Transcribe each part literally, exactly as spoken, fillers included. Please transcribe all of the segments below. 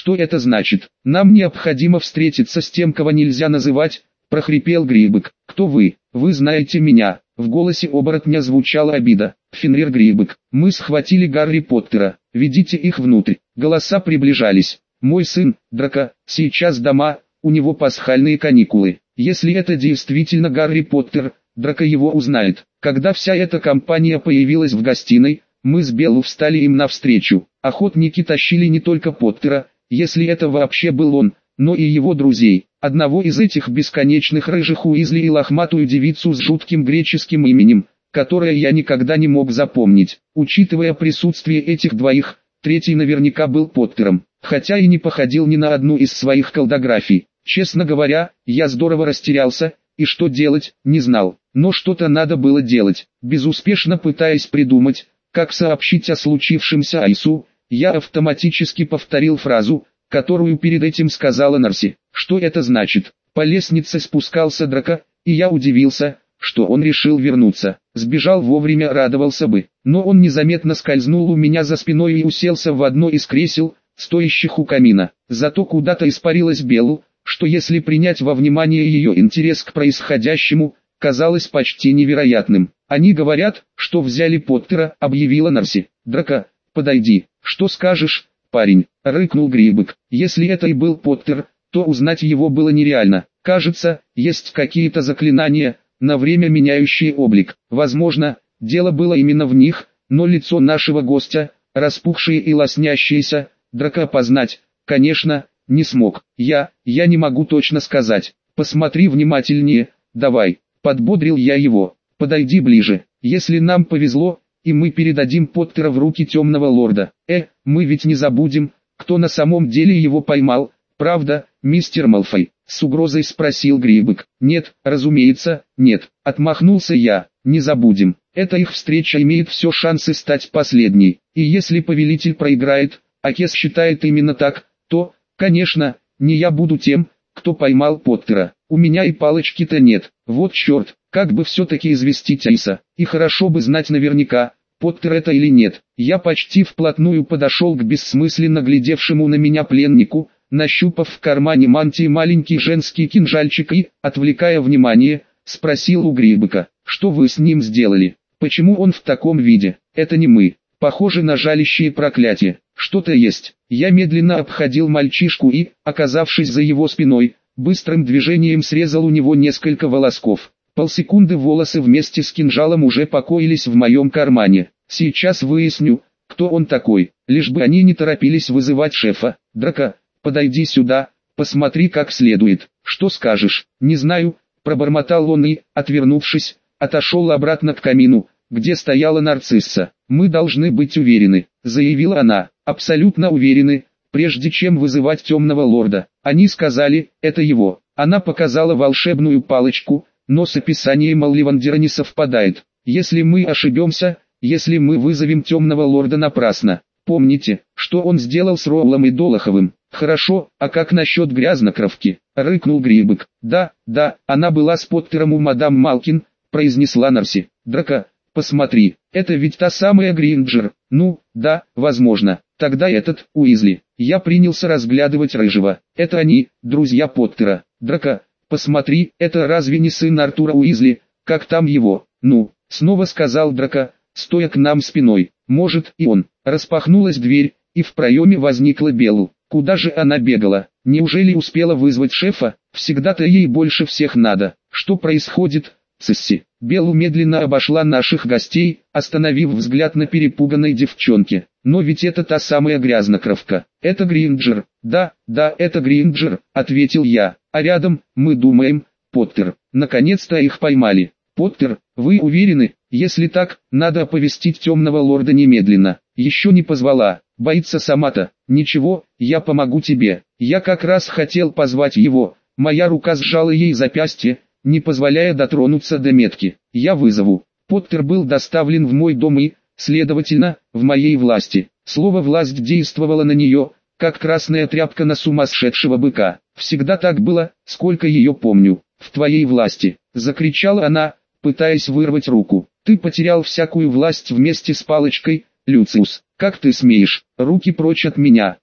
Что это значит? Нам необходимо встретиться с тем, кого нельзя называть, прохрипел Грейбек. Кто вы? Вы знаете меня. В голосе оборотня звучала обида. Фенрир Грейбек. Мы схватили Гарри Поттера. Ведите их внутрь. Голоса приближались. Мой сын, Драко, сейчас дома, у него пасхальные каникулы. Если это действительно Гарри Поттер, Драко его узнает. Когда вся эта компания появилась в гостиной, мы с Беллу встали им навстречу. Охотники тащили не только Поттера, если это вообще был он, но и его друзей. Одного из этих бесконечных рыжих Уизли и лохматую девицу с жутким греческим именем, которое я никогда не мог запомнить. Учитывая присутствие этих двоих, третий наверняка был Поттером, хотя и не походил ни на одну из своих колдографий. Честно говоря, я здорово растерялся, и что делать, не знал. Но что-то надо было делать. Безуспешно пытаясь придумать, как сообщить о случившемся Айсу, я автоматически повторил фразу, которую перед этим сказала Нарси. Что это значит? По лестнице спускался Драко, и я удивился, что он решил вернуться. Сбежал вовремя, радовался бы. Но он незаметно скользнул у меня за спиной и уселся в одно из кресел, стоящих у камина. Зато куда-то испарилась Беллу, что если принять во внимание ее интерес к происходящему, казалось почти невероятным. Они говорят, что взяли Поттера, объявила Нарси. Драко, подойди. Что скажешь, парень? Рыкнул Грейбек. Если это и был Поттер, то узнать его было нереально. Кажется, есть какие-то заклинания, на время меняющие облик. Возможно, дело было именно в них, но лицо нашего гостя, распухшее и лоснящееся, Драко опознать, конечно, не смог. Я, я не могу точно сказать. Посмотри внимательнее, давай. Подбодрил я его. Подойди ближе. Если нам повезло, и мы передадим Поттера в руки темного лорда. Э, мы ведь не забудем, кто на самом деле его поймал, правда, мистер Малфой? С угрозой спросил Грейбек. Нет, разумеется, нет. Отмахнулся я. Не забудем. Эта их встреча имеет все шансы стать последней. И если повелитель проиграет, а Кес считает именно так, то, конечно, не я буду тем, кто поймал Поттера. У меня и палочки-то нет. Вот черт, как бы все-таки известить Айса. И хорошо бы знать наверняка, Поттер это или нет. Я почти вплотную подошел к бессмысленно глядевшему на меня пленнику, нащупав в кармане мантии маленький женский кинжальчик и, отвлекая внимание, спросил у Грейбека, что вы с ним сделали? Почему он в таком виде? Это не мы. Похоже на жалящие проклятия. Что-то есть. Я медленно обходил мальчишку и, оказавшись за его спиной, быстрым движением срезал у него несколько волосков. Полсекунды волосы вместе с кинжалом уже покоились в моем кармане. Сейчас выясню, кто он такой, лишь бы они не торопились вызывать шефа. Драко, подойди сюда, посмотри как следует. Что скажешь? Не знаю, пробормотал он и, отвернувшись, отошел обратно к камину, где стояла нарцисса. Мы должны быть уверены, заявила она, абсолютно уверены, прежде чем вызывать темного лорда. Они сказали, это его. Она показала волшебную палочку, но с описанием Олливандера не совпадает. Если мы ошибемся, если мы вызовем темного лорда напрасно. Помните, что он сделал с Роулом и Долоховым? Хорошо, а как насчет грязнокровки? Рыкнул Грейбек. Да, да, она была с Поттером у мадам Малкин, произнесла Нарси. Драко, посмотри, это ведь та самая Гринджер. Ну, да, возможно. Тогда этот, Уизли. Я принялся разглядывать рыжего. Это они, друзья Поттера. Драко, посмотри, это разве не сын Артура Уизли, как там его? Ну, снова сказал Драко, стоя к нам спиной. Может и он. Распахнулась дверь, и в проеме возникла Беллу. Куда же она бегала? Неужели успела вызвать шефа? Всегда-то ей больше всех надо. Что происходит, Цисси? Беллу медленно обошла наших гостей, остановив взгляд на перепуганной девчонке. Но ведь это та самая грязнокровка. Это Гринджер. Да, да, это Гринджер, ответил я. А рядом, мы думаем, Поттер. Наконец-то их поймали. Поттер, вы уверены? Если так, надо оповестить темного лорда немедленно. Еще не позвала. Боится сама-то. Ничего, я помогу тебе. Я как раз хотел позвать его. Моя рука сжала ей запястье, не позволяя дотронуться до метки. Я вызову. Поттер был доставлен в мой дом и, следовательно, в моей власти. Слово «власть» действовало на нее, как красная тряпка на сумасшедшего быка. Всегда так было, сколько ее помню. В твоей власти, закричала она, пытаясь вырвать руку. Ты потерял всякую власть вместе с палочкой, Люциус. Как ты смеешь? Руки прочь от меня.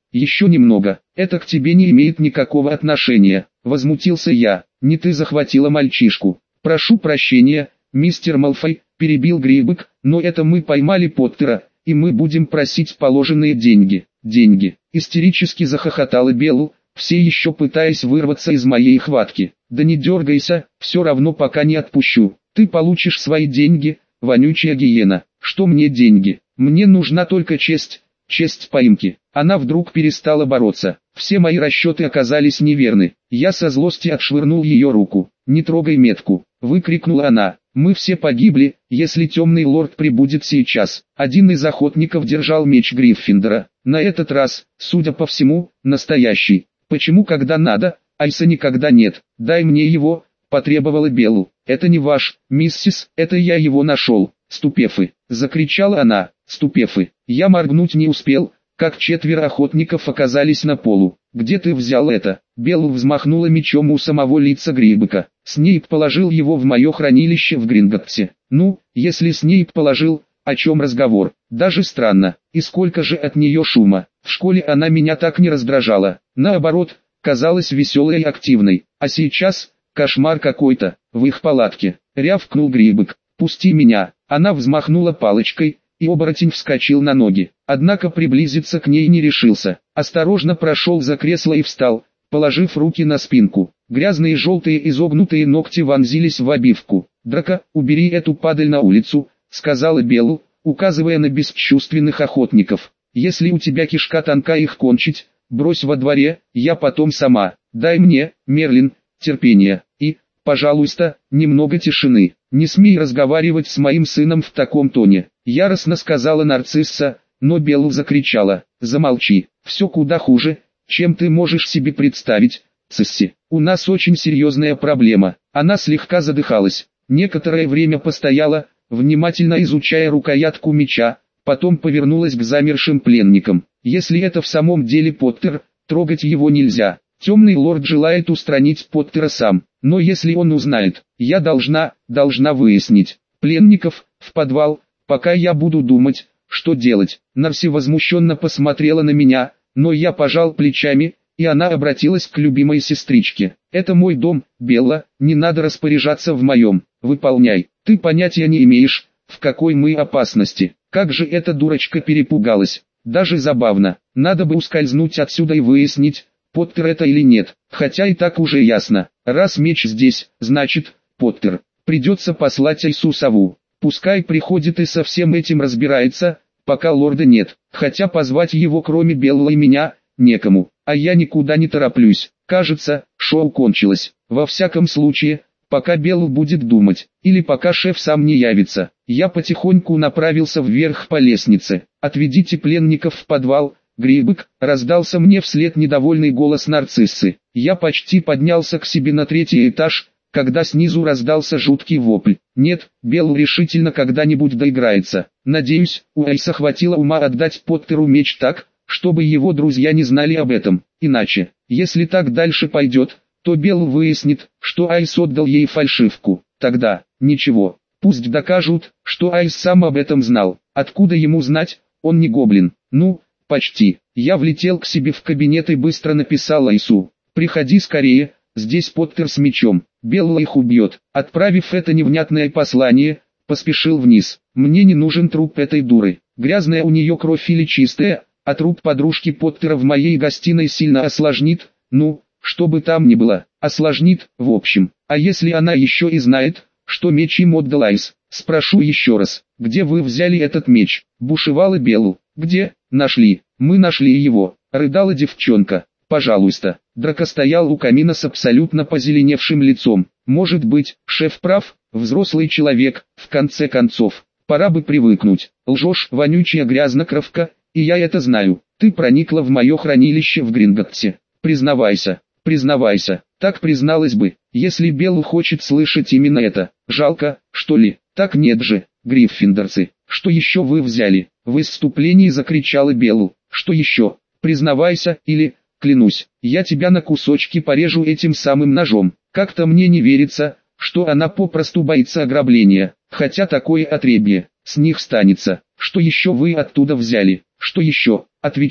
еще немного, это к тебе не имеет никакого отношения, возмутился я, не ты захватила мальчишку. Прошу прощения, мистер Малфой, перебил Грибок, но это мы поймали Поттера, и мы будем просить положенные деньги. Деньги, истерически захохотала Белл, все еще пытаясь вырваться из моей хватки. Да не дергайся, все равно пока не отпущу. Ты получишь свои деньги, вонючая гиена. Что мне деньги? Мне нужна только честь, честь поимки. Она вдруг перестала бороться. Все мои расчеты оказались неверны. Я со злости отшвырнул ее руку. «Не трогай метку!» — выкрикнула она. «Мы все погибли, если темный лорд прибудет сейчас». Один из охотников держал меч Гриффиндора. На этот раз, судя по всему, настоящий. Почему когда надо, Айса никогда нет? «Дай мне его!» — потребовала Белл. «Это не ваш, миссис, это я его нашел». «Ступефы!» — закричала она. «Ступефы!» Я моргнуть не успел, как четверо охотников оказались на полу. «Где ты взял это?» Белл взмахнула мечом у самого лица Грибока. «Снейп положил его в мое хранилище в Гринготтсе». «Ну, если Снейп положил, о чем разговор? Даже странно. И сколько же от нее шума. В школе она меня так не раздражала. Наоборот, казалась веселой и активной. А сейчас, кошмар какой-то, в их палатке». Рявкнул Грибок. «Пусти меня». Она взмахнула палочкой, и оборотень вскочил на ноги. Однако приблизиться к ней не решился. Осторожно прошел за кресло и встал, положив руки на спинку. Грязные желтые изогнутые ногти вонзились в обивку. «Драко, убери эту падаль на улицу», — сказала Белл, указывая на бесчувственных охотников. «Если у тебя кишка тонка их кончить, брось во дворе, я потом сама. Дай мне, Мерлин, терпение, и, пожалуйста, немного тишины. Не смей разговаривать с моим сыном в таком тоне», — яростно сказала Нарцисса, но Белл закричала. «Замолчи, все куда хуже, чем ты можешь себе представить, Цисси. У нас очень серьезная проблема». Она слегка задыхалась, некоторое время постояла, внимательно изучая рукоятку меча, потом повернулась к замершим пленникам. «Если это в самом деле Поттер, трогать его нельзя. Темный лорд желает устранить Поттера сам, но если он узнает, я должна, должна выяснить. Пленников, в подвал, пока я буду думать, что делать». Нарси возмущенно посмотрела на меня, но я пожал плечами, и она обратилась к любимой сестричке. «Это мой дом, Белла, не надо распоряжаться в моем, выполняй. Ты понятия не имеешь, в какой мы опасности». Как же эта дурочка перепугалась. Даже забавно. Надо бы ускользнуть отсюда и выяснить, Поттер это или нет, хотя и так уже ясно. Раз меч здесь, значит, Поттер. Придется послать Айсу сову. Пускай приходит и со всем этим разбирается, пока лорда нет. Хотя позвать его кроме Белла и меня, некому. А я никуда не тороплюсь. Кажется, шоу кончилось. Во всяком случае, пока Белл будет думать, или пока шеф сам не явится. Я потихоньку направился вверх по лестнице. «Отведите пленников в подвал, Грибок», — раздался мне вслед недовольный голос Нарциссы. Я почти поднялся к себе на третий этаж, когда снизу раздался жуткий вопль. «Нет, Белл решительно когда-нибудь доиграется. Надеюсь, у Айса хватило ума отдать Поттеру меч так, чтобы его друзья не знали об этом. Иначе, если так дальше пойдет, то Белл выяснит, что Айс отдал ей фальшивку. Тогда, ничего, пусть докажут, что Айс сам об этом знал. Откуда ему знать, он не гоблин. Ну, почти». Я влетел к себе в кабинет и быстро написал Айсу: «Приходи скорее, здесь Поттер с мечом, Белла их убьет». Отправив это невнятное послание, поспешил вниз. Мне не нужен труп этой дуры. Грязная у нее кровь или чистая, а труп подружки Поттера в моей гостиной сильно осложнит, ну, что бы там ни было, осложнит, в общем. А если она еще и знает, что меч им отдал Айс? Спрошу еще раз, где вы взяли этот меч? Бушевала Белл. «Где? Нашли. Мы нашли его», — рыдала девчонка. «Пожалуйста». Драко стоял у камина с абсолютно позеленевшим лицом. «Может быть, шеф прав, взрослый человек, в конце концов. Пора бы привыкнуть. Лжешь, вонючая грязнокровка, и я это знаю. Ты проникла в мое хранилище в Гринготтсе. Признавайся, признавайся». Так призналась бы, если Белл хочет слышать именно это. Жалко, что ли? Так нет же, гриффиндорцы. «Что еще вы взяли?» — в исступлении закричала Белл. «Что еще? Признавайся, или, клянусь, я тебя на кусочки порежу этим самым ножом». Как-то мне не верится, что она попросту боится ограбления, хотя такое отребье с них станется. «Что еще вы оттуда взяли? Что еще? Отвечай».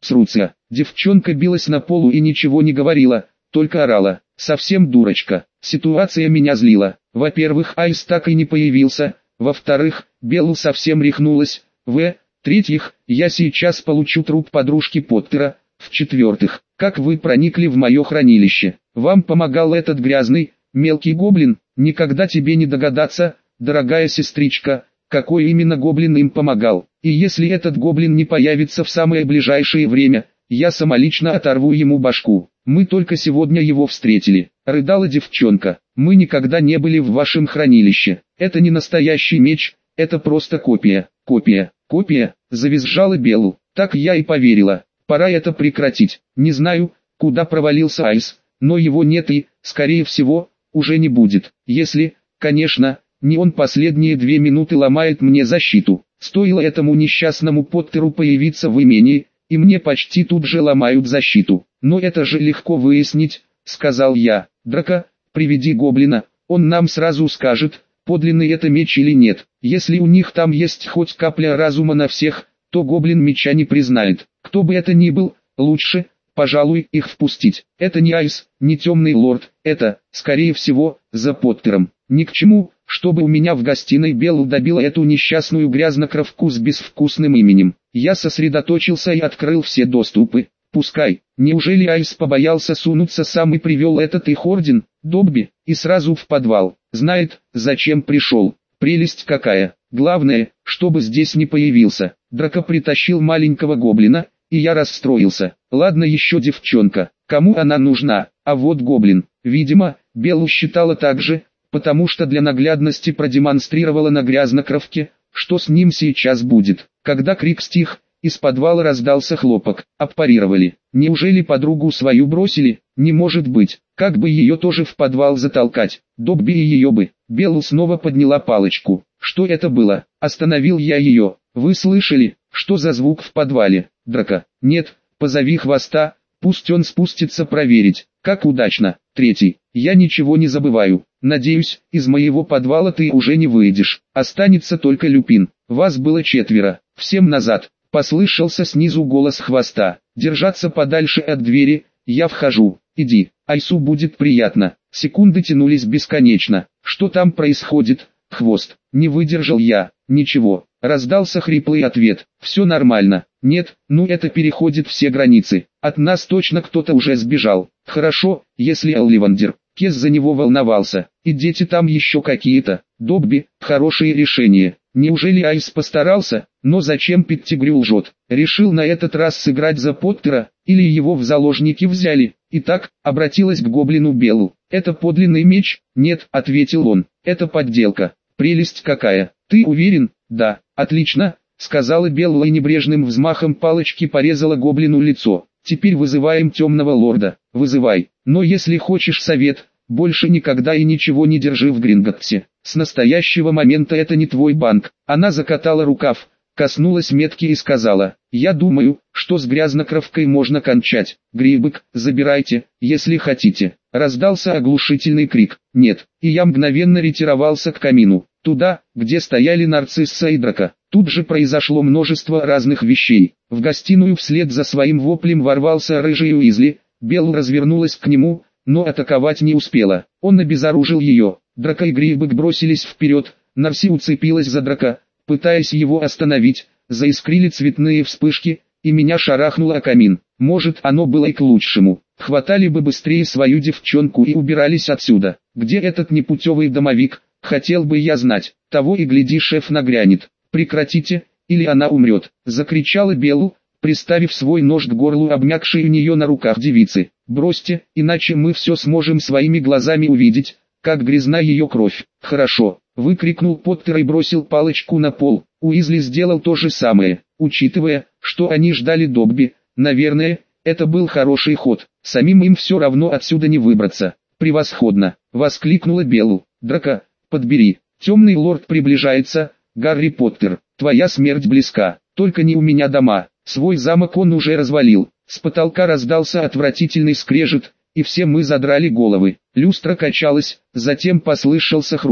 Сруция. Девчонка билась на полу и ничего не говорила, только орала. Совсем дурочка. Ситуация меня злила. Во-первых, Айс так и не появился. Во-вторых, Белл совсем рехнулась. В-третьих, я сейчас получу труп подружки Поттера. В-четвертых, как вы проникли в мое хранилище? Вам помогал этот грязный, мелкий гоблин? Никогда тебе не догадаться, дорогая сестричка, какой именно гоблин им помогал. И если этот гоблин не появится в самое ближайшее время, я самолично оторву ему башку. Мы только сегодня его встретили. Рыдала девчонка. Мы никогда не были в вашем хранилище. Это не настоящий меч, это просто копия. Копия, копия, завизжала Белл. Так я и поверила. Пора это прекратить. Не знаю, куда провалился Айс, но его нет и, скорее всего, уже не будет. Если, конечно, не он последние две минуты ломает мне защиту. Стоило этому несчастному Поттеру появиться в имении, и мне почти тут же ломают защиту. Но это же легко выяснить, сказал я. Драко, приведи гоблина, он нам сразу скажет, подлинный это меч или нет. Если у них там есть хоть капля разума на всех, то гоблин меча не признает. Кто бы это ни был, лучше, пожалуй, их впустить. Это не Айс, не темный лорд, это, скорее всего, за Поттером. Ни к чему, чтобы у меня в гостиной Белл добила эту несчастную грязнокровку с безвкусным именем. Я сосредоточился и открыл все доступы. Пускай, неужели Айс побоялся сунуться сам и привел этот их орден, Добби, и сразу в подвал? Знает, зачем пришел. Прелесть какая. Главное, чтобы здесь не появился. Драко притащил маленького гоблина, и я расстроился. Ладно еще девчонка, кому она нужна, а вот гоблин. Видимо, Беллу считала так же, потому что для наглядности продемонстрировала на грязнокровке, что с ним сейчас будет. Когда крик стих, из подвала раздался хлопок. Аппарировали. Неужели подругу свою бросили? Не может быть. Как бы ее тоже в подвал затолкать? Добби и ее бы. Белл снова подняла палочку. Что это было? Остановил я ее. Вы слышали, что за звук в подвале? Драко. Нет, позови хвоста, пусть он спустится проверить. Как удачно. Третий. Я ничего не забываю. Надеюсь, из моего подвала ты уже не выйдешь. Останется только Люпин. Вас было четверо. Всем назад. Послышался снизу голос хвоста. Держаться подальше от двери, я вхожу. Иди, Айсу будет приятно. Секунды тянулись бесконечно. Что там происходит? Хвост. Не выдержал я. Ничего. Раздался хриплый ответ. Все нормально. Нет, ну это переходит все границы. От нас точно кто-то уже сбежал. Хорошо, если Олливандер. Кес за него волновался. И дети там еще какие-то. Добби, хорошее решение. Неужели Айс постарался? Но зачем Петтигрю лжет? Решил на этот раз сыграть за Поттера, или его в заложники взяли? Итак, обратилась к гоблину Беллу. Это подлинный меч? Нет, ответил он. Это подделка. Прелесть какая. Ты уверен? Да. Отлично, сказала Белла и небрежным взмахом палочки порезала гоблину лицо. Теперь вызываем темного лорда. Вызывай. Но если хочешь совет, больше никогда и ничего не держи в Гринготтсе. С настоящего момента это не твой банк. Она закатала рукав, коснулась метки и сказала: я думаю, что с грязнокровкой можно кончать. Грибок, забирайте, если хотите. Раздался оглушительный крик. Нет, и я мгновенно ретировался к камину, туда, где стояли Нарцисса и Драко. Тут же произошло множество разных вещей. В гостиную вслед за своим воплем ворвался рыжий Уизли. Белл развернулась к нему, но атаковать не успела. Он обезоружил ее. Драко и Грибок бросились вперед. Нарси уцепилась за Драко, пытаясь его остановить. Заискрили цветные вспышки, и меня шарахнуло о камин. Может, оно было и к лучшему. Хватали бы быстрее свою девчонку и убирались отсюда. Где этот непутевый домовик? Хотел бы я знать. Того и гляди, шеф нагрянет. Прекратите, или она умрет. Закричала Беллу, приставив свой нож к горлу обмякшей у нее на руках девицы. Бросьте, иначе мы все сможем своими глазами увидеть, как грязна ее кровь. Хорошо, выкрикнул Поттер и бросил палочку на пол. Уизли сделал то же самое. Учитывая, что они ждали Добби, наверное, это был хороший ход. Самим им все равно отсюда не выбраться. Превосходно, воскликнула Беллу. Драко, подбери. Темный лорд приближается. Гарри Поттер, твоя смерть близка. Только не у меня дома. Свой замок он уже развалил. С потолка раздался отвратительный скрежет, и все мы задрали головы. Люстра качалась, затем послышался хруст,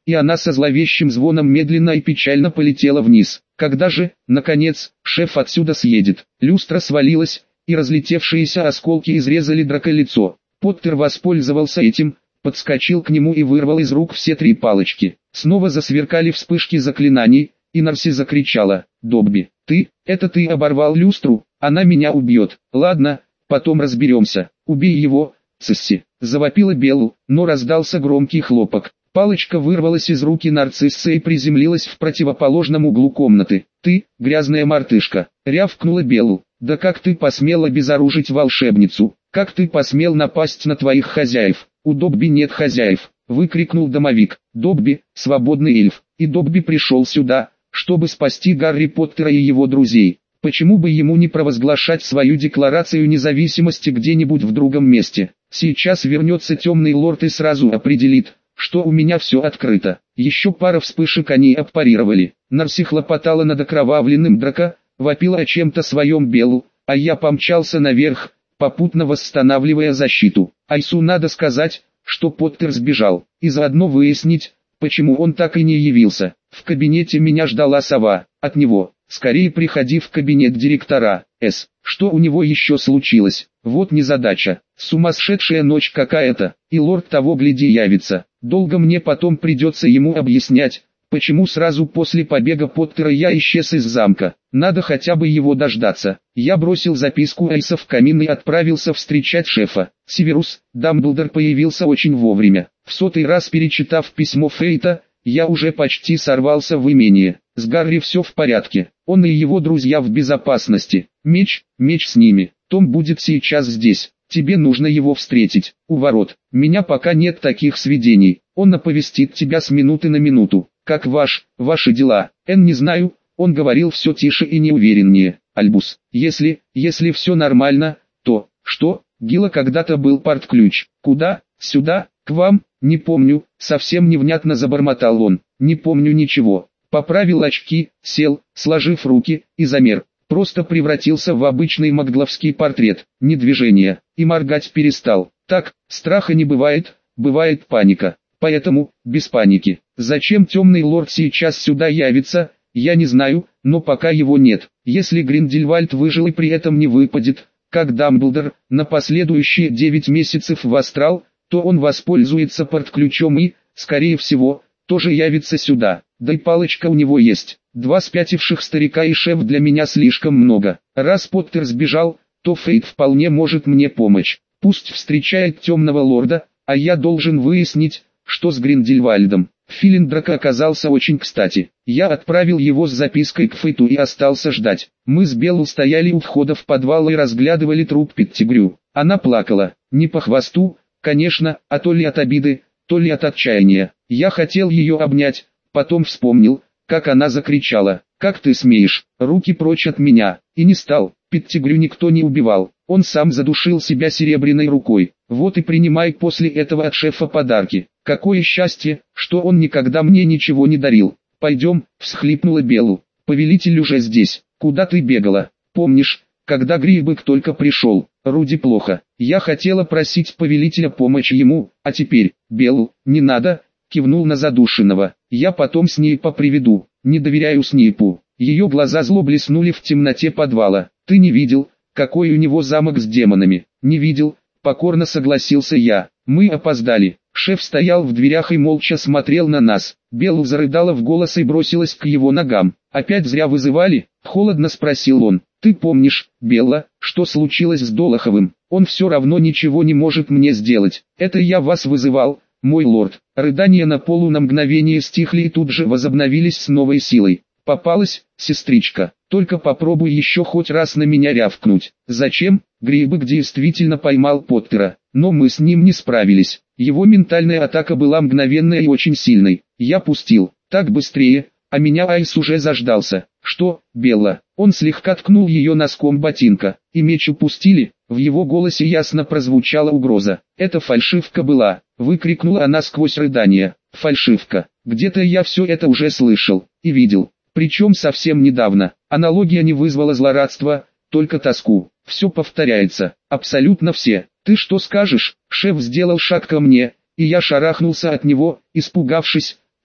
и она со зловещим звоном медленно и печально полетела вниз. Когда же, наконец, шеф отсюда съедет? Люстра свалилась, и разлетевшиеся осколки изрезали Драко лицо. Поттер воспользовался этим, подскочил к нему и вырвал из рук все три палочки. Снова засверкали вспышки заклинаний, и Нарси закричала: «Добби, ты, это ты оборвал люстру? Она меня убьет. Ладно, потом разберемся. Убей его, Цесси!» Завопила Белл, но раздался громкий хлопок. Палочка вырвалась из руки нарцисса и приземлилась в противоположном углу комнаты. «Ты, грязная мартышка!» — рявкнула Белл. «Да как ты посмел обезоружить волшебницу? Как ты посмел напасть на твоих хозяев? У Добби нет хозяев!» — выкрикнул домовик. «Добби — свободный эльф, и Добби пришел сюда, чтобы спасти Гарри Поттера и его друзей. Почему бы ему не провозглашать свою декларацию независимости где-нибудь в другом месте? Сейчас вернется темный лорд и сразу определит, что у меня все открыто». Еще пара вспышек они аппарировали. Нарси хлопотала над окровавленным Драко, вопила о чем-то своем Беллу, а я помчался наверх, попутно восстанавливая защиту. Айсу надо сказать, что Поттер сбежал, и заодно выяснить, почему он так и не явился. В кабинете меня ждала сова. От него: «Скорее приходи в кабинет директора, С. Что у него еще случилось? Вот незадача. Сумасшедшая ночь какая-то, и лорд того гляди явится. Долго мне потом придется ему объяснять, почему сразу после побега Поттера я исчез из замка. Надо хотя бы его дождаться». Я бросил записку Айса в камин и отправился встречать шефа. Северус Дамблдор появился очень вовремя. В сотый раз перечитав письмо Фейта, я уже почти сорвался в имение. С Гарри все в порядке, он и его друзья в безопасности. Меч, меч с ними. Том будет сейчас здесь. Тебе нужно его встретить, у ворот. Меня пока нет таких сведений. Он оповестит тебя с минуты на минуту. Как ваш, ваши дела? Эн, не знаю, он говорил все тише и неувереннее. Альбус, если, если все нормально, то, что? Гила когда-то был партключ. Куда? Сюда? К вам? Не помню, совсем невнятно забормотал он. Не помню ничего. Поправил очки, сел, сложив руки, и замер. Просто превратился в обычный магловский портрет, ни движения, и моргать перестал. Так, страха не бывает, бывает паника. Поэтому, без паники. Зачем темный лорд сейчас сюда явится, я не знаю, но пока его нет. Если Гриндельвальд выжил и при этом не выпадет, как Дамблдор, на последующие девять месяцев в астрал, то он воспользуется портключом и, скорее всего, тоже явится сюда. Да и палочка у него есть. Два спятивших старика и шеф для меня слишком много. Раз Поттер сбежал, то Фейт вполне может мне помочь. Пусть встречает темного лорда, а я должен выяснить, что с Гриндельвальдом. Филин Драко оказался очень кстати. Я отправил его с запиской к Фейту и остался ждать. Мы с Беллу стояли у входа в подвал и разглядывали труп Петтигрю. Она плакала, не по хвосту, конечно, а то ли от обиды, то ли от отчаяния. Я хотел ее обнять, потом вспомнил, как она закричала: «Как ты смеешь, руки прочь от меня!» И не стал. Петтигрю никто не убивал, он сам задушил себя серебряной рукой. Вот и принимай после этого от шефа подарки. Какое счастье, что он никогда мне ничего не дарил. «Пойдем», — всхлипнула Беллу. «Повелитель уже здесь. Куда ты бегала? Помнишь, когда Грибок только пришел? Руди плохо. Я хотела просить повелителя помочь ему, а теперь...» «Беллу, не надо», — кивнул на задушенного. «Я потом Снейпа приведу. Не доверяю Снейпу». Ее глаза зло блеснули в темноте подвала. «Ты не видел, какой у него замок с демонами?» «Не видел», — покорно согласился я. «Мы опоздали». Шеф стоял в дверях и молча смотрел на нас. Беллу зарыдала в голос и бросилась к его ногам. «Опять зря вызывали?» — холодно спросил он. «Ты помнишь, Белла, что случилось с Долоховым? Он все равно ничего не может мне сделать. Это я вас вызывал, мой лорд». Рыдания на полу на мгновение стихли и тут же возобновились с новой силой. «Попалась, сестричка, только попробуй еще хоть раз на меня рявкнуть». «Зачем?» Грибок действительно поймал Поттера, но мы с ним не справились. Его ментальная атака была мгновенной и очень сильной. Я пустил, так быстрее, а меня Айс уже заждался. «Что, Белла?» Он слегка ткнул ее носком ботинка. «И меч упустили?» В его голосе ясно прозвучала угроза. «Это фальшивка была», — выкрикнула она сквозь рыдания. «Фальшивка. Где-то я все это уже слышал и видел. Причем совсем недавно. Аналогия не вызвала злорадства, только тоску. Все повторяется. Абсолютно все. Ты что скажешь?» Шеф сделал шаг ко мне, и я шарахнулся от него, испугавшись,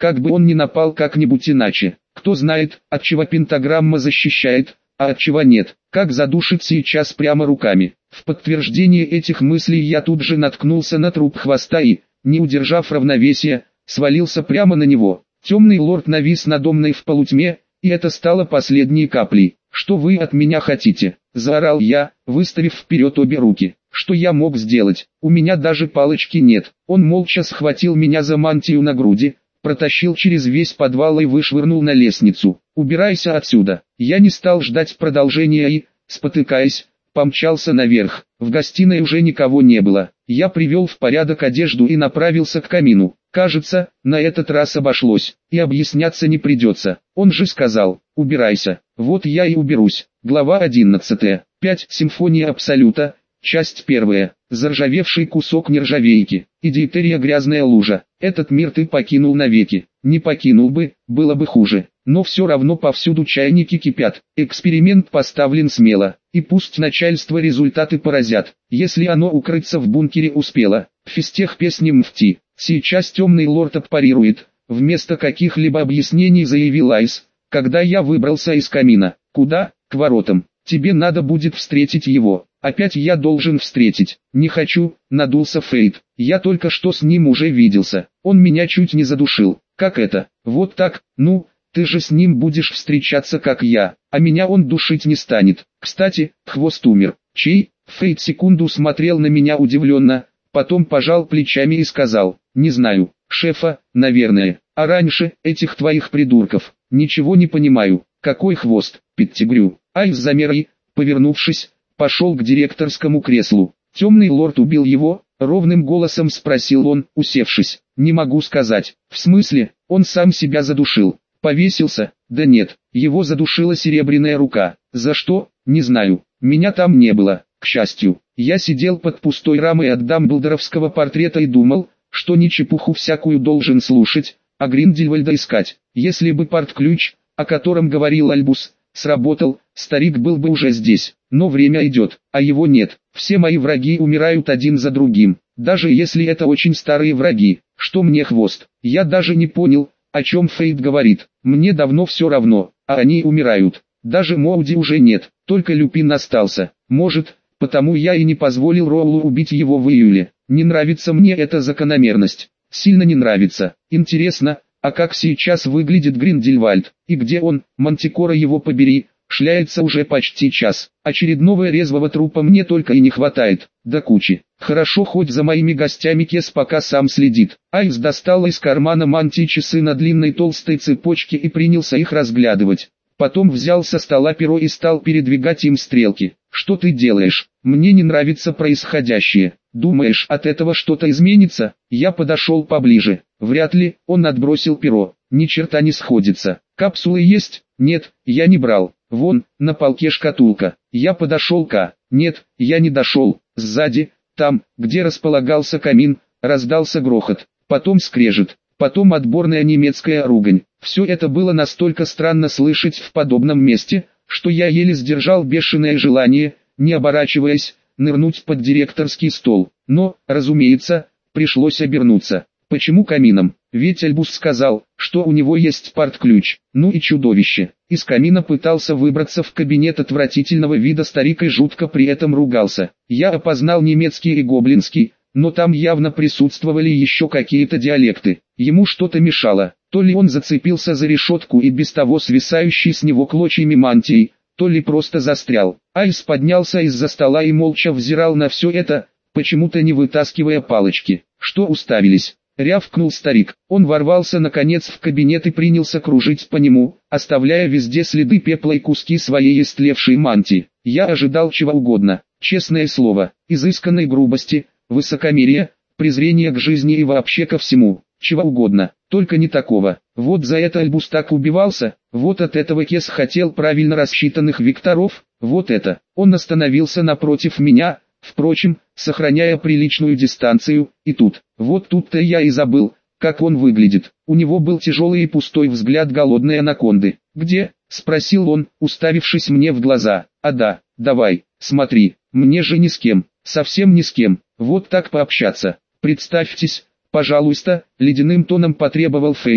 как бы он ни напал как-нибудь иначе. Кто знает, от чего пентаграмма защищает, а от чего нет, как задушит сейчас прямо руками. В подтверждение этих мыслей я тут же наткнулся на труп хвоста и, не удержав равновесия, свалился прямо на него. Темный лорд навис надо мной в полутьме, и это стало последней каплей. «Что вы от меня хотите?» – заорал я, выставив вперед обе руки. Что я мог сделать? У меня даже палочки нет. Он молча схватил меня за мантию на груди, протащил через весь подвал и вышвырнул на лестницу. «Убирайся отсюда!» Я не стал ждать продолжения и, спотыкаясь, помчался наверх. В гостиной уже никого не было. Я привел в порядок одежду и направился к камину. Кажется, на этот раз обошлось, и объясняться не придется. Он же сказал: «Убирайся». Вот я и уберусь. Глава одиннадцатая. пять. Симфония Абсолюта. Часть первая. Заржавевший кусок нержавейки. Идиотерия, грязная лужа. Этот мир ты покинул навеки. Не покинул бы, было бы хуже. Но все равно повсюду чайники кипят. Эксперимент поставлен смело. И пусть начальство результаты поразят. Если оно укрыться в бункере успело. Физтех песни мфти. Сейчас темный лорд отпарирует. Вместо каких-либо объяснений заявил Айс, когда я выбрался из камина. Куда? К воротам. Тебе надо будет встретить его. Опять я должен встретить. Не хочу, надулся Фейт. Я только что с ним уже виделся. Он меня чуть не задушил. Как это? Вот так? Ну, ты же с ним будешь встречаться как я, а меня он душить не станет. Кстати, хвост умер. Чей? Фейт секунду смотрел на меня удивленно, потом пожал плечами и сказал: не знаю, шефа, наверное. А раньше, этих твоих придурков, ничего не понимаю. Какой хвост? Петтигрю. Айс замер и, повернувшись, пошел к директорскому креслу. Темный лорд убил его? Ровным голосом спросил он, усевшись. Не могу сказать. В смысле? Он сам себя задушил. Повесился? Да нет, его задушила серебряная рука. За что? Не знаю. Меня там не было, к счастью. Я сидел под пустой рамой от дамблдоровского портрета и думал, что не чепуху всякую должен слушать, а Гриндельвальда искать. Если бы парт-ключ, о котором говорил Альбус, сработал, старик был бы уже здесь. Но время идет, а его нет. Все мои враги умирают один за другим, даже если это очень старые враги. Что мне хвост? Я даже не понял, о чем Фейт говорит. Мне давно все равно, а они умирают. Даже Моуди уже нет, только Люпин остался. Может, потому я и не позволил Роулу убить его в июле. Не нравится мне эта закономерность. Сильно не нравится. Интересно, а как сейчас выглядит Гриндельвальд? И где он, Мантикора его побери? Шляется уже почти час. Очередного резвого трупа мне только и не хватает. До кучи. Хорошо, хоть за моими гостями Кес пока сам следит. Айс достал из кармана мантии часы на длинной толстой цепочке и принялся их разглядывать. Потом взял со стола перо и стал передвигать им стрелки. «Что ты делаешь? Мне не нравится происходящее. Думаешь, от этого что-то изменится?» Я подошел поближе. Вряд ли. Он отбросил перо. Ни черта не сходится. «Капсулы есть?» «Нет, я не брал. Вон, на полке шкатулка». Я подошел к... Нет, я не дошел. Сзади, там, где располагался камин, раздался грохот. Потом скрежет. Потом отборная немецкая ругань. Все это было настолько странно слышать в подобном месте, что я еле сдержал бешеное желание, не оборачиваясь, нырнуть под директорский стол. Но, разумеется, пришлось обернуться. Почему камином? Ведь Альбус сказал, что у него есть парт-ключ. Ну и чудовище. Из камина пытался выбраться в кабинет отвратительного вида старик и жутко при этом ругался. Я опознал немецкий и гоблинский, но там явно присутствовали еще какие-то диалекты. Ему что-то мешало. То ли он зацепился за решетку и без того свисающий с него клочьями мантии, то ли просто застрял. Айс поднялся из-за стола и молча взирал на все это, почему-то не вытаскивая палочки. «Что уставились?» — рявкнул старик. Он ворвался наконец в кабинет и принялся кружить по нему, оставляя везде следы пепла и куски своей истлевшей мантии. Я ожидал чего угодно, честное слово, изысканной грубости, высокомерия, презрения к жизни и вообще ко всему, чего угодно, только не такого. Вот за это Альбус так убивался, вот от этого Кес хотел правильно рассчитанных векторов, вот это. Он остановился напротив меня, впрочем, сохраняя приличную дистанцию, и тут, вот тут-то я и забыл, как он выглядит. У него был тяжелый и пустой взгляд голодной анаконды. «Где?» — спросил он, уставившись мне в глаза. «А да, давай, смотри, мне же ни с кем, совсем ни с кем, вот так пообщаться. Представьтесь, пожалуйста», — ледяным тоном потребовал Фейт.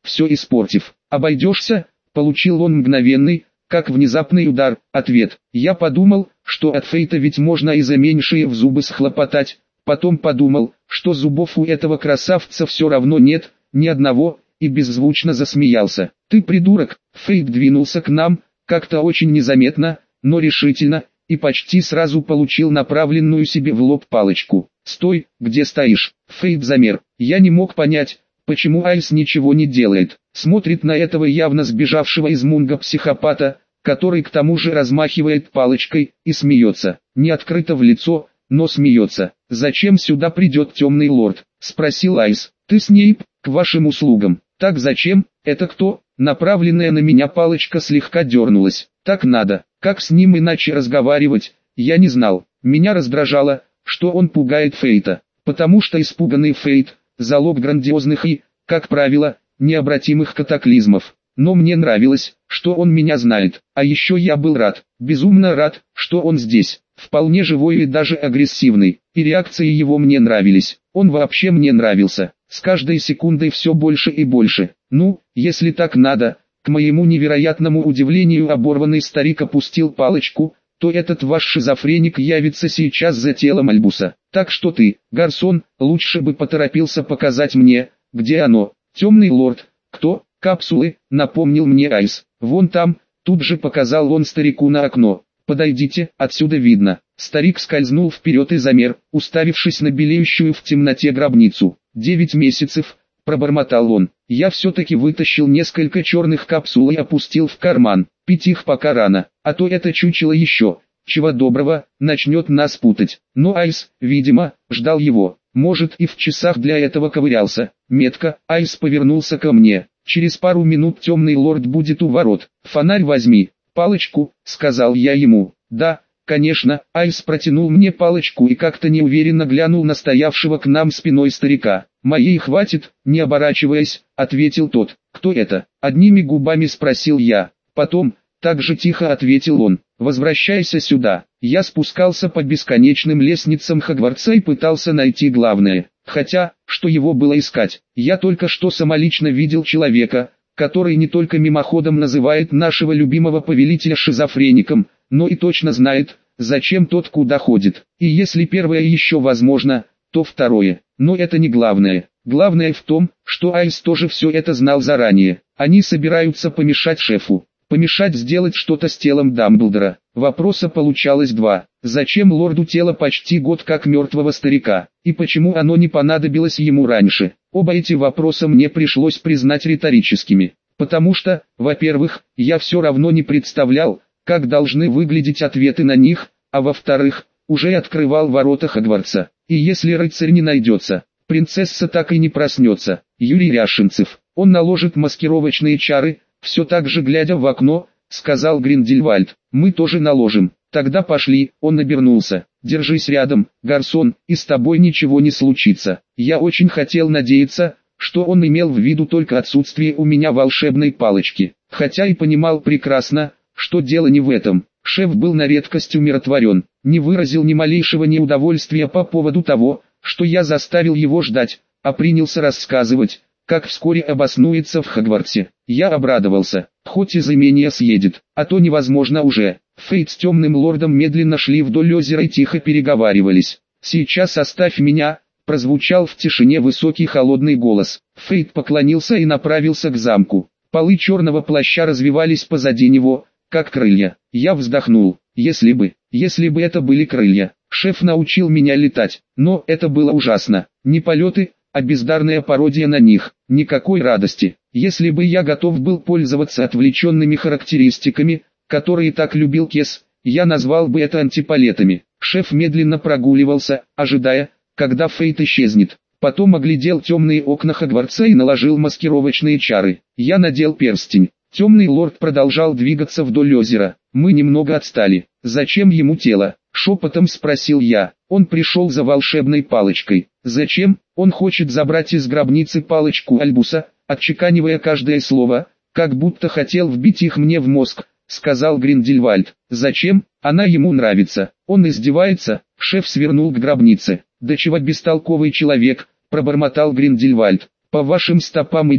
все испортив. «Обойдешься?» — получил он мгновенный, как внезапный удар, ответ. Я подумал, что от Фейта ведь можно и за меньшие в зубы схлопотать, потом подумал, что зубов у этого красавца все равно нет, ни одного, и беззвучно засмеялся. «Ты придурок!» Фейт двинулся к нам, как-то очень незаметно, но решительно, и почти сразу получил направленную себе в лоб палочку. «Стой, где стоишь!» Фейт замер. Я не мог понять, почему Айс ничего не делает. Смотрит на этого явно сбежавшего из Мунга психопата, который к тому же размахивает палочкой, и смеется. Не открыто в лицо, но смеется. «Зачем сюда придет темный лорд?» — спросил Айс. «Ты Снейп, к вашим услугам». «Так зачем? Это кто?» Направленная на меня палочка слегка дернулась. «Так надо. Как с ним иначе разговаривать?» Я не знал. Меня раздражало, что он пугает Фейта. Потому что испуганный Фейт – залог грандиозных и, как правило, необратимых катаклизмов. Но мне нравилось, что он меня знает. А еще я был рад, безумно рад, что он здесь. Вполне живой и даже агрессивный. И реакции его мне нравились. Он вообще мне нравился. С каждой секундой все больше и больше. Ну, если так надо, к моему невероятному удивлению оборванный старик опустил палочку, то этот ваш шизофреник явится сейчас за телом Альбуса. Так что ты, гарсон, лучше бы поторопился показать мне, где оно. Темный лорд, кто? Капсулы, напомнил мне Айс. Вон там, тут же показал он старику на окно. Подойдите, отсюда видно. Старик скользнул вперед и замер, уставившись на белеющую в темноте гробницу. Девять месяцев, пробормотал он. Я все-таки вытащил несколько черных капсул и опустил в карман. Пить их пока рано, а то это чучело еще, чего доброго, начнет нас путать. Но Айс, видимо, ждал его. Может, и в часах для этого ковырялся. Метко, Айс повернулся ко мне. Через пару минут темный лорд будет у ворот. Фонарь возьми, палочку, сказал я ему. Да, конечно, Айс протянул мне палочку и как-то неуверенно глянул на стоявшего к нам спиной старика. «Моей хватит», не оборачиваясь, ответил тот. «Кто это?» Одними губами спросил я. Потом, так же тихо ответил он. «Возвращайся сюда». Я спускался по бесконечным лестницам Хогвартса и пытался найти главное. Хотя, что его было искать? Я только что самолично видел человека, который не только мимоходом называет нашего любимого повелителя шизофреником, но и точно знает, зачем тот куда ходит. И если первое еще возможно, то второе. Но это не главное. Главное в том, что Айс тоже все это знал заранее. Они собираются помешать шефу. Помешать сделать что-то с телом Дамблдора. Вопроса получалось два. Зачем лорду тело почти год как мертвого старика? И почему оно не понадобилось ему раньше? Оба эти вопроса мне пришлось признать риторическими. Потому что, во-первых, я все равно не представлял, как должны выглядеть ответы на них, а во-вторых, уже открывал ворота Хогвартса. И если рыцарь не найдется, принцесса так и не проснется. Юрий Ряшинцев, он наложит маскировочные чары, все так же глядя в окно, сказал Гриндельвальд. Мы тоже наложим. Тогда пошли. Он обернулся. Держись рядом, гарсон, и с тобой ничего не случится. Я очень хотел надеяться, что он имел в виду только отсутствие у меня волшебной палочки. Хотя и понимал прекрасно, что дело не в этом. Шеф был на редкость умиротворен, не выразил ни малейшего неудовольствия по поводу того, что я заставил его ждать, а принялся рассказывать, как вскоре обоснуется в Хогвартсе. Я обрадовался, хоть из имения съедет, а то невозможно уже. Фейт с темным лордом медленно шли вдоль озера и тихо переговаривались. «Сейчас оставь меня», прозвучал в тишине высокий холодный голос. Фейт поклонился и направился к замку. Полы черного плаща развивались позади него, как крылья. Я вздохнул. Если бы, если бы это были крылья. Шеф научил меня летать, но это было ужасно. Не полеты, а бездарная пародия на них. Никакой радости. Если бы я готов был пользоваться отвлеченными характеристиками, которые так любил Кес, я назвал бы это антиполетами. Шеф медленно прогуливался, ожидая, когда Фейт исчезнет. Потом оглядел темные окна Хогвартса и наложил маскировочные чары. Я надел перстень. Темный лорд продолжал двигаться вдоль озера. Мы немного отстали. «Зачем ему тело?» — шепотом спросил я. Он пришел за волшебной палочкой. «Зачем?» Он хочет забрать из гробницы палочку Альбуса, отчеканивая каждое слово, как будто хотел вбить их мне в мозг, сказал Гриндельвальд. «Зачем? Она ему нравится. Он издевается». Шеф свернул к гробнице. «Да чего бестолковый человек», — пробормотал Гриндельвальд. «По вашим стопам идет,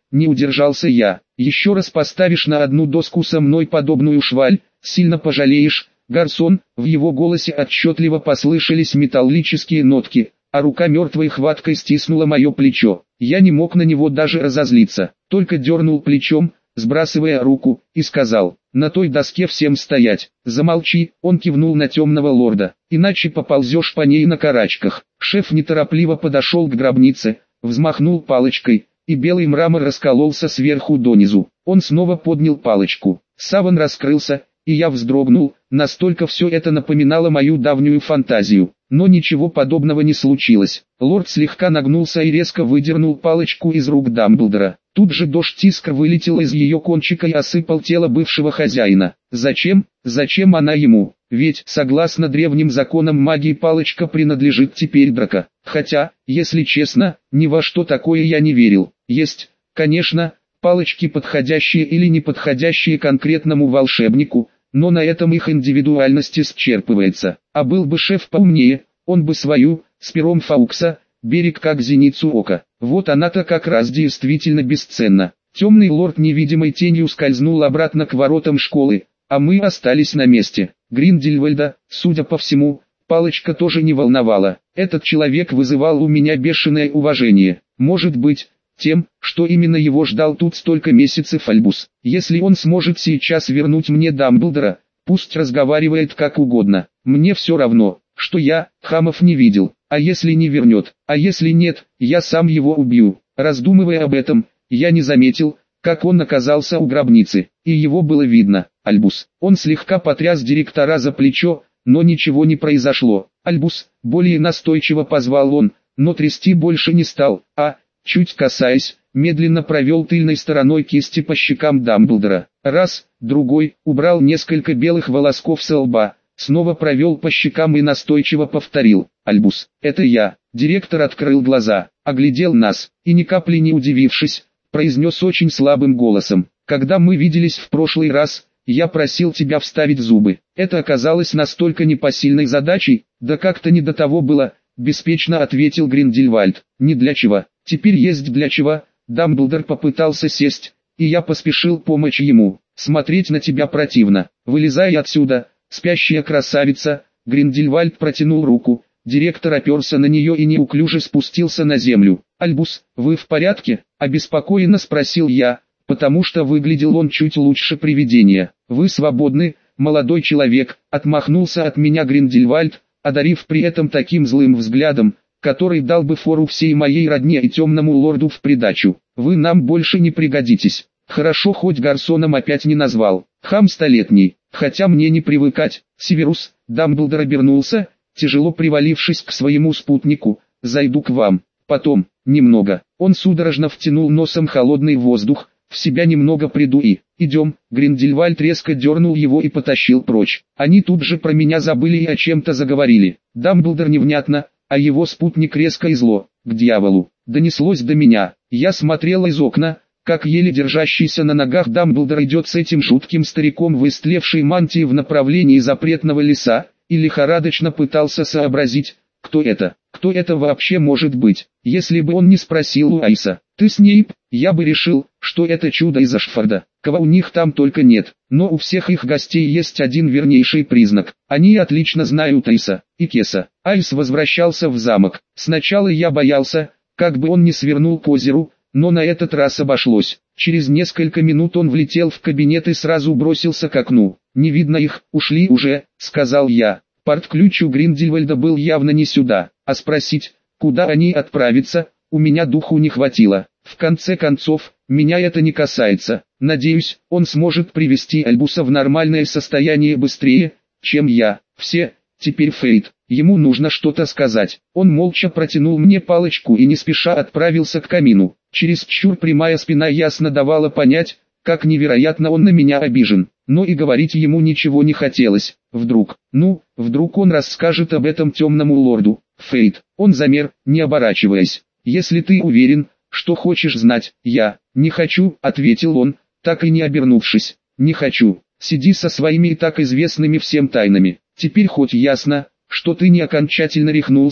не удержался я. Еще раз поставишь на одну доску со мной подобную шваль, сильно пожалеешь. Гарсон, в его голосе отчетливо послышались металлические нотки, а рука мертвой хваткой стиснула мое плечо. Я не мог на него даже разозлиться, только дернул плечом, сбрасывая руку, и сказал: «На той доске всем стоять». «Замолчи», — он кивнул на темного лорда, «иначе поползешь по ней на карачках». Шеф неторопливо подошел к гробнице, взмахнул палочкой, и белый мрамор раскололся сверху донизу. Он снова поднял палочку. Саван раскрылся, и я вздрогнул, настолько все это напоминало мою давнюю фантазию. Но ничего подобного не случилось. Лорд слегка нагнулся и резко выдернул палочку из рук Дамблдора. Тут же дождь искр вылетел из ее кончика и осыпал тело бывшего хозяина. Зачем? Зачем она ему? Ведь, согласно древним законам магии, палочка принадлежит теперь Драко. Хотя, если честно, ни во что такое я не верил. Есть, конечно, палочки, подходящие или не подходящие конкретному волшебнику, но на этом их индивидуальность исчерпывается. А был бы шеф поумнее, он бы свою, с пером Фаукса, берег как зеницу ока. Вот она-то как раз действительно бесценна. Темный лорд невидимой тенью скользнул обратно к воротам школы, а мы остались на месте. Гриндельвальда, судя по всему, палочка тоже не волновала. Этот человек вызывал у меня бешеное уважение. Может быть, тем, что именно его ждал тут столько месяцев Альбус. Если он сможет сейчас вернуть мне Дамблдора, пусть разговаривает как угодно. Мне все равно, что я, хамов, не видел. А если не вернет, а если нет, я сам его убью. Раздумывая об этом, я не заметил, как он оказался у гробницы, и его было видно. Альбус. Он слегка потряс директора за плечо, но ничего не произошло. Альбус, более настойчиво позвал он, но трясти больше не стал, а, чуть касаясь, медленно провел тыльной стороной кисти по щекам Дамблдора. Раз, другой, убрал несколько белых волосков со лба, снова провел по щекам и настойчиво повторил: «Альбус, это я». Директор открыл глаза, оглядел нас, и ни капли не удивившись, произнес очень слабым голосом: «Когда мы виделись в прошлый раз, я просил тебя вставить зубы. Это оказалось настолько непосильной задачей, да как-то не до того было», беспечно ответил Гриндельвальд. «Не для чего. Теперь есть для чего». Дамблдор попытался сесть, и я поспешил помочь ему. «Смотреть на тебя противно. Вылезай отсюда, спящая красавица». Гриндельвальд протянул руку, директор оперся на нее и неуклюже спустился на землю. «Альбус, вы в порядке?» – обеспокоенно спросил я, потому что выглядел он чуть лучше привидения. «Вы свободны, молодой человек», – отмахнулся от меня Гриндельвальд, одарив при этом таким злым взглядом, который дал бы фору всей моей родне и темному лорду в придачу. «Вы нам больше не пригодитесь». Хорошо, хоть Гарсоном опять не назвал. Хам столетний, хотя мне не привыкать. Северус, Дамблдор обернулся, тяжело привалившись к своему спутнику. «Зайду к вам. Потом, немного». Он судорожно втянул носом холодный воздух, «в себя немного приду и...» «Идем». Гриндельвальд резко дернул его и потащил прочь. Они тут же про меня забыли и о чем-то заговорили. Дамблдор невнятно, а его спутник резко и зло. «К дьяволу!» Донеслось до меня. Я смотрел из окна, как еле держащийся на ногах Дамблдор идет с этим жутким стариком в истлевшей мантии в направлении запретного леса, и лихорадочно пытался сообразить, кто это, кто это вообще может быть. Если бы он не спросил у Айса: «Ты Снейп?», я бы решил, что это чудо из Ашфорда. Кого у них там только нет, но у всех их гостей есть один вернейший признак. Они отлично знают Айса и Кеса. Айс возвращался в замок. Сначала я боялся, как бы он не свернул к озеру, но на этот раз обошлось. Через несколько минут он влетел в кабинет и сразу бросился к окну. «Не видно их, ушли уже», — сказал я. Порт-ключ у Гриндельвальда был явно не сюда, а спросить, куда они отправятся, у меня духу не хватило. В конце концов, меня это не касается. Надеюсь, он сможет привести Альбуса в нормальное состояние быстрее, чем я. Все, теперь Фейт. Ему нужно что-то сказать. Он молча протянул мне палочку и не спеша отправился к камину. Чересчур прямая спина ясно давала понять, как невероятно он на меня обижен. Но и говорить ему ничего не хотелось. Вдруг, ну, вдруг он расскажет об этом темному лорду. Фейт. Он замер, не оборачиваясь. «Если ты уверен, что хочешь знать, я не хочу», — ответил он, так и не обернувшись. «Не хочу. Сиди со своими и так известными всем тайнами. Теперь хоть ясно, что ты не окончательно рехнулся»,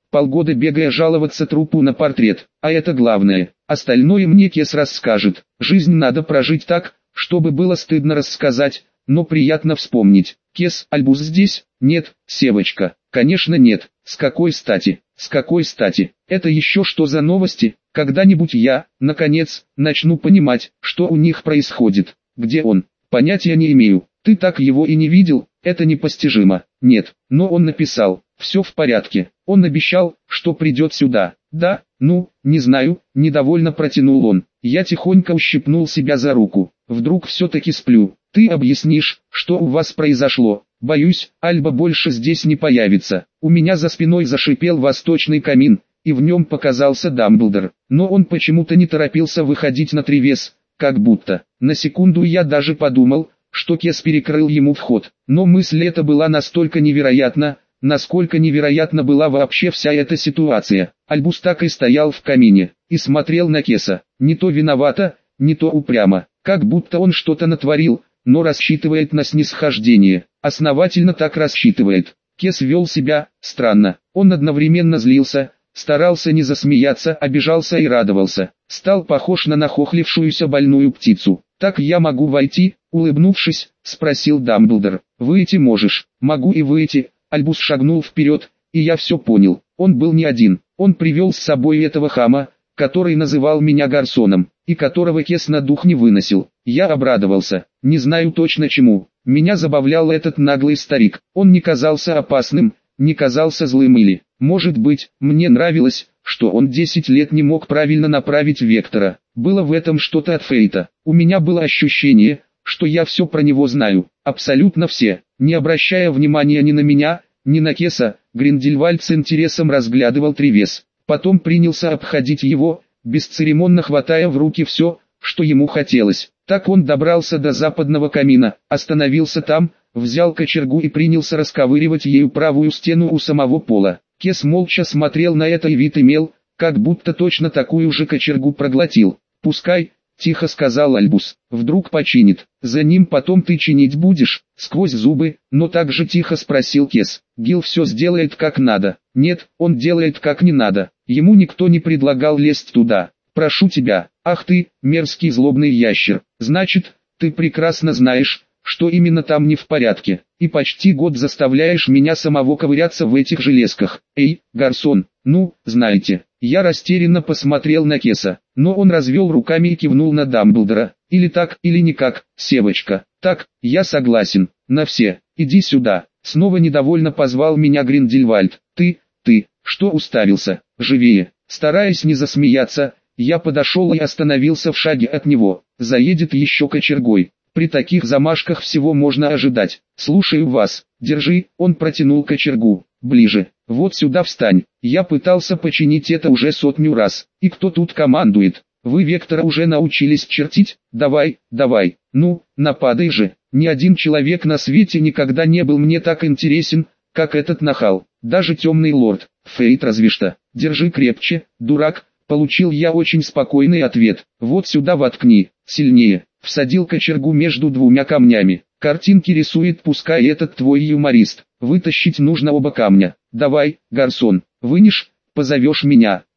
полгода бегая жаловаться трупу на портрет, а это главное. Остальное мне Кес расскажет. Жизнь надо прожить так, чтобы было стыдно рассказать, но приятно вспомнить. Кес, Альбус здесь? Нет, Севочка. Конечно нет. С какой стати? С какой стати? Это еще что за новости? Когда-нибудь я, наконец, начну понимать, что у них происходит. Где он? Понятия не имею. Ты так его и не видел? Это непостижимо. Нет, но он написал. Все в порядке. Он обещал, что придет сюда. Да, ну, не знаю, недовольно протянул он. Я тихонько ущипнул себя за руку. Вдруг все-таки сплю. Ты объяснишь, что у вас произошло? Боюсь, Альба больше здесь не появится. У меня за спиной зашипел восточный камин, и в нем показался Дамблдор. Но он почему-то не торопился выходить на тревес, как будто. На секунду я даже подумал, что Кес перекрыл ему вход. Но мысль эта была настолько невероятна, насколько невероятна была вообще вся эта ситуация. Альбус так и стоял в камине, и смотрел на Кеса. Не то виновато, не то упрямо, как будто он что-то натворил, но рассчитывает на снисхождение. Основательно так рассчитывает. Кес вел себя странно. Он одновременно злился, старался не засмеяться, обижался и радовался. Стал похож на нахохлившуюся больную птицу. «Так я могу войти?» — улыбнувшись, спросил Дамблдор. «Выйти можешь». «Могу и выйти». Альбус шагнул вперед, и я все понял. Он был не один. Он привел с собой этого хама, который называл меня гарсоном, и которого Кес на дух не выносил. Я обрадовался. Не знаю точно чему. Меня забавлял этот наглый старик. Он не казался опасным, не казался злым или, может быть, мне нравилось, что он десять лет не мог правильно направить Вектора. Было в этом что-то от Фейта. У меня было ощущение, что я все про него знаю. Абсолютно все. Не обращая внимания ни на меня, ни на Кеса, Гриндельвальд с интересом разглядывал тревес. Потом принялся обходить его, бесцеремонно хватая в руки все, что ему хотелось. Так он добрался до западного камина, остановился там, взял кочергу и принялся расковыривать ею правую стену у самого пола. Кес молча смотрел на это и вид имел, как будто точно такую же кочергу проглотил. «Пускай», — тихо сказал Альбус, — «вдруг починит. За ним потом ты чинить будешь?» Сквозь зубы, но так же тихо спросил Кес. «Гил все сделает как надо». «Нет, он делает как не надо. Ему никто не предлагал лезть туда. Прошу тебя». «Ах ты, мерзкий злобный ящер. Значит, ты прекрасно знаешь, что именно там не в порядке, и почти год заставляешь меня самого ковыряться в этих железках. Эй, гарсон, ну, знаете». Я растерянно посмотрел на Кеса, но он развел руками и кивнул на Дамблдора. «Или так, или никак, Севочка». «Так, я согласен, на все. Иди сюда». Снова недовольно позвал меня Гриндельвальд. «Ты, ты, что уставился? Живее». Стараясь не засмеяться, я подошел и остановился в шаге от него. Заедет еще кочергой. При таких замашках всего можно ожидать. «Слушаю вас. Держи». Он протянул кочергу. «Ближе. Вот сюда встань». Я пытался починить это уже сотню раз. И кто тут командует? Вы Вектора уже научились чертить? Давай, давай. Ну, нападай же. Ни один человек на свете никогда не был мне так интересен, как этот нахал. Даже темный лорд. Фейт разве что. Держи крепче, дурак. Получил я очень спокойный ответ. Вот сюда воткни. Сильнее. Всадил кочергу между двумя камнями. Картинки рисует, пускай этот твой юморист. Вытащить нужно оба камня. Давай, гарсон, вынешь, позовешь меня.